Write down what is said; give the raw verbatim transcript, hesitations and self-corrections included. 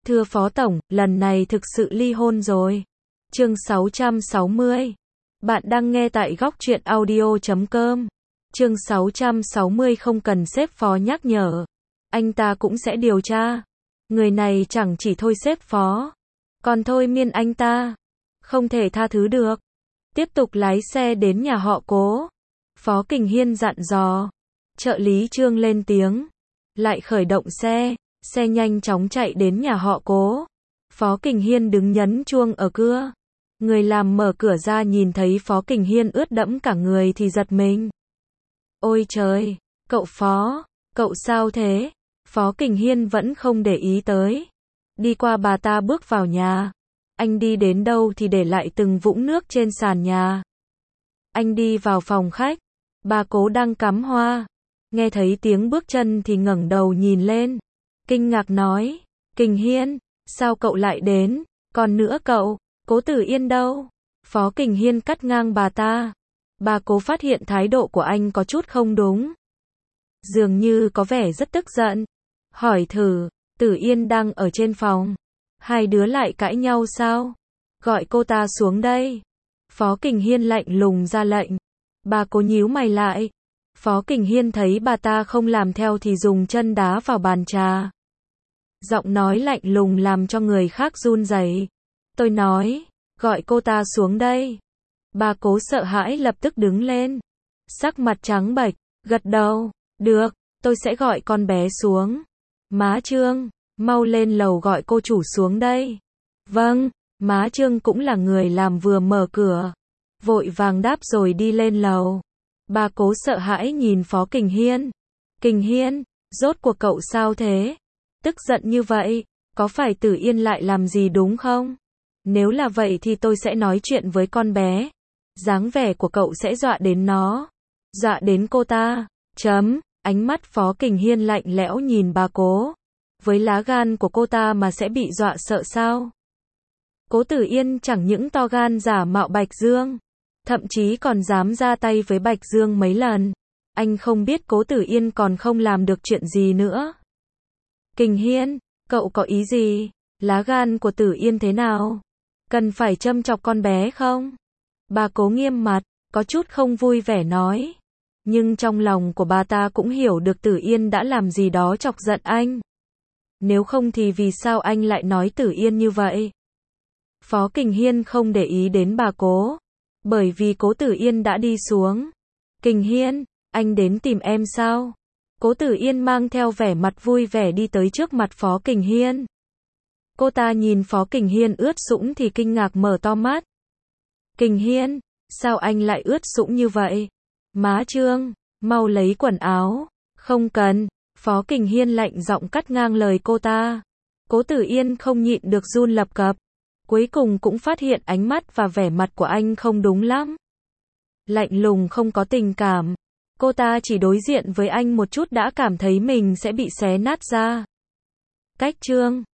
Thưa Phó Tổng, lần này thực sự ly hôn rồi. Chương sáu trăm sáu mươi. Bạn đang nghe tại góc truyện audio chấm com. Chương sáu trăm sáu mươi không cần sếp Phó nhắc nhở. Anh ta cũng sẽ điều tra. Người này chẳng chỉ thôi sếp Phó, còn thôi miên anh ta. Không thể tha thứ được. Tiếp tục lái xe đến nhà họ Cố. Phó Kình Hiên dặn dò. Trợ lý Trương lên tiếng. Lại khởi động xe. Xe nhanh chóng chạy đến nhà họ Cố. Phó Kình Hiên đứng nhấn chuông ở cửa. Người làm mở cửa ra nhìn thấy Phó Kình Hiên ướt đẫm cả người thì giật mình. Ôi trời, cậu Phó, cậu sao thế? Phó Kình Hiên vẫn không để ý tới. Đi qua bà ta bước vào nhà. Anh đi đến đâu thì để lại từng vũng nước trên sàn nhà. Anh đi vào phòng khách. Bà Cố đang cắm hoa. Nghe thấy tiếng bước chân thì ngẩng đầu nhìn lên. Kinh ngạc nói, Kình Hiên, sao cậu lại đến? Còn nữa cậu, Cố Tử Yên đâu? Phó Kình Hiên cắt ngang bà ta. Bà Cố phát hiện thái độ của anh có chút không đúng. Dường như có vẻ rất tức giận. Hỏi thử, Tử Yên đang ở trên phòng. Hai đứa lại cãi nhau sao? Gọi cô ta xuống đây. Phó Kình Hiên lạnh lùng ra lệnh. Bà Cố nhíu mày lại. Phó Kình Hiên thấy bà ta không làm theo thì dùng chân đá vào bàn trà. Giọng nói lạnh lùng làm cho người khác run rẩy. Tôi nói, gọi cô ta xuống đây. Bà Cố sợ hãi lập tức đứng lên. Sắc mặt trắng bệch, gật đầu. Được, tôi sẽ gọi con bé xuống. Má Trương, mau lên lầu gọi cô chủ xuống đây. Vâng, má Trương cũng là người làm vừa mở cửa. Vội vàng đáp rồi đi lên lầu. Bà Cố sợ hãi nhìn Phó Kình Hiên. Kình Hiên, rốt cuộc cậu sao thế? Tức giận như vậy, có phải Tử Yên lại làm gì đúng không? Nếu là vậy thì tôi sẽ nói chuyện với con bé. Dáng vẻ của cậu sẽ dọa đến nó. Dọa đến cô ta. Chấm, ánh mắt Phó Kình Hiên lạnh lẽo nhìn bà Cố. Với lá gan của cô ta mà sẽ bị dọa sợ sao? Cố Tử Yên chẳng những to gan giả mạo Bạch Dương. Thậm chí còn dám ra tay với Bạch Dương mấy lần. Anh không biết Cố Tử Yên còn không làm được chuyện gì nữa. Kình Hiên, cậu có ý gì? Lá gan của Tử Yên thế nào? Cần phải châm chọc con bé không? Bà Cố nghiêm mặt, có chút không vui vẻ nói. Nhưng trong lòng của bà ta cũng hiểu được Tử Yên đã làm gì đó chọc giận anh. Nếu không thì vì sao anh lại nói Tử Yên như vậy? Phó Kình Hiên không để ý đến bà Cố. Bởi vì Cố Tử Yên đã đi xuống. Kình Hiên, anh đến tìm em sao? Cố Tử Yên mang theo vẻ mặt vui vẻ đi tới trước mặt Phó Kình Hiên. Cô ta nhìn Phó Kình Hiên ướt sũng thì kinh ngạc mở to mắt. Kình Hiên, sao anh lại ướt sũng như vậy? Má Trương, mau lấy quần áo. Không cần. Phó Kình Hiên lạnh giọng cắt ngang lời cô ta. Cố Tử Yên không nhịn được run lập cập. Cuối cùng cũng phát hiện ánh mắt và vẻ mặt của anh không đúng lắm. Lạnh lùng không có tình cảm. Cô ta chỉ đối diện với anh một chút đã cảm thấy mình sẽ bị xé nát ra. Cách Trương,